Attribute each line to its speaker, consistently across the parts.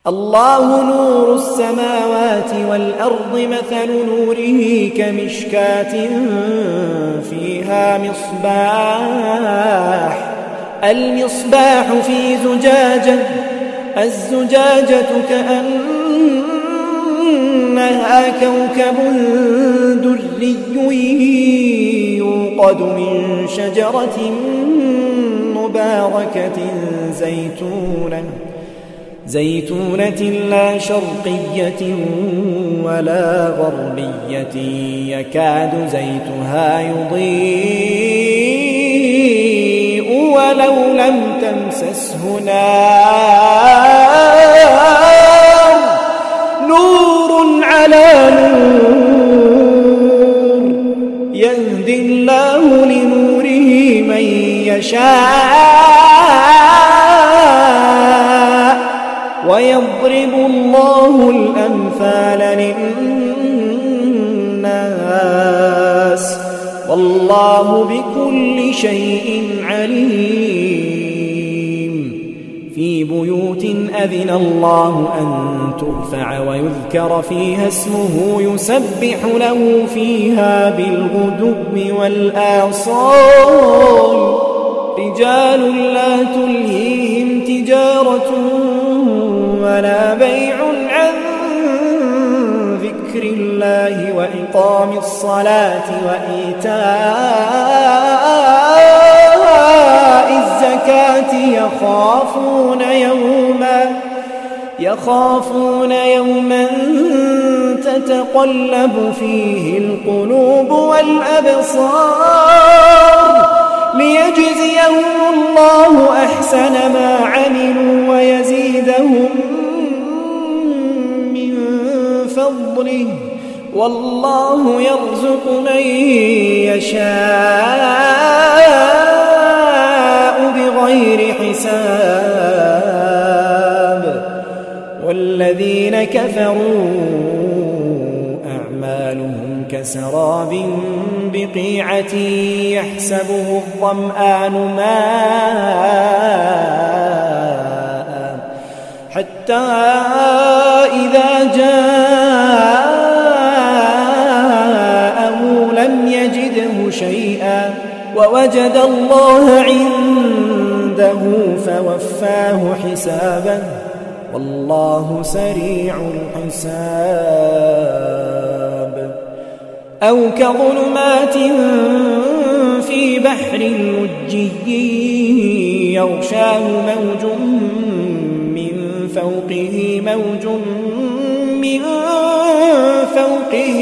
Speaker 1: الله نور السماوات والأرض مثل نوره كمشكاة فيها المصباح في زجاجة الزجاجة كأنها كوكب دري يوقد من شجرة مباركة زيتونة لا شرقية ولا غربية يكاد زيتها يضيء ولو لم تمسسه نار نور على نور يهدي الله لنوره من يشاء ويضرب الله الأمثال للناس والله بكل شيء عليم. في بيوت أذن الله أن ترفع ويذكر فيها اسمه يسبح له فيها بالغدو والآصال رجال لا تلهيهم تجارة ولا بيع عن ذكر الله وإقام الصلاة وإيتاء الزكاة يخافون يوما تتقلب فيه القلوب والأبصار ليجزيهم الله أحسن ما عملوا ويزيدهم من فضله والله يرزق من يشاء بغير حساب. والذين كفروا أعمالهم كسراب بقيعة يحسبه الظمآن ماء حتى إذا جاءه لم يجده شيئا ووجد الله عنده فوفاه حسابه والله سريع الحساب. أو كظلمات في بحر لجي يغشاه موج من فوقه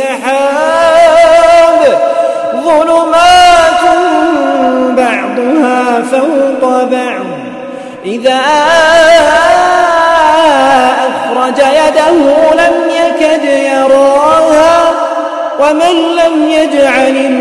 Speaker 1: سحاب ظلمات بعضها فوق بعض إذا أخرج يده لم يكد يراها ومن لم يجعل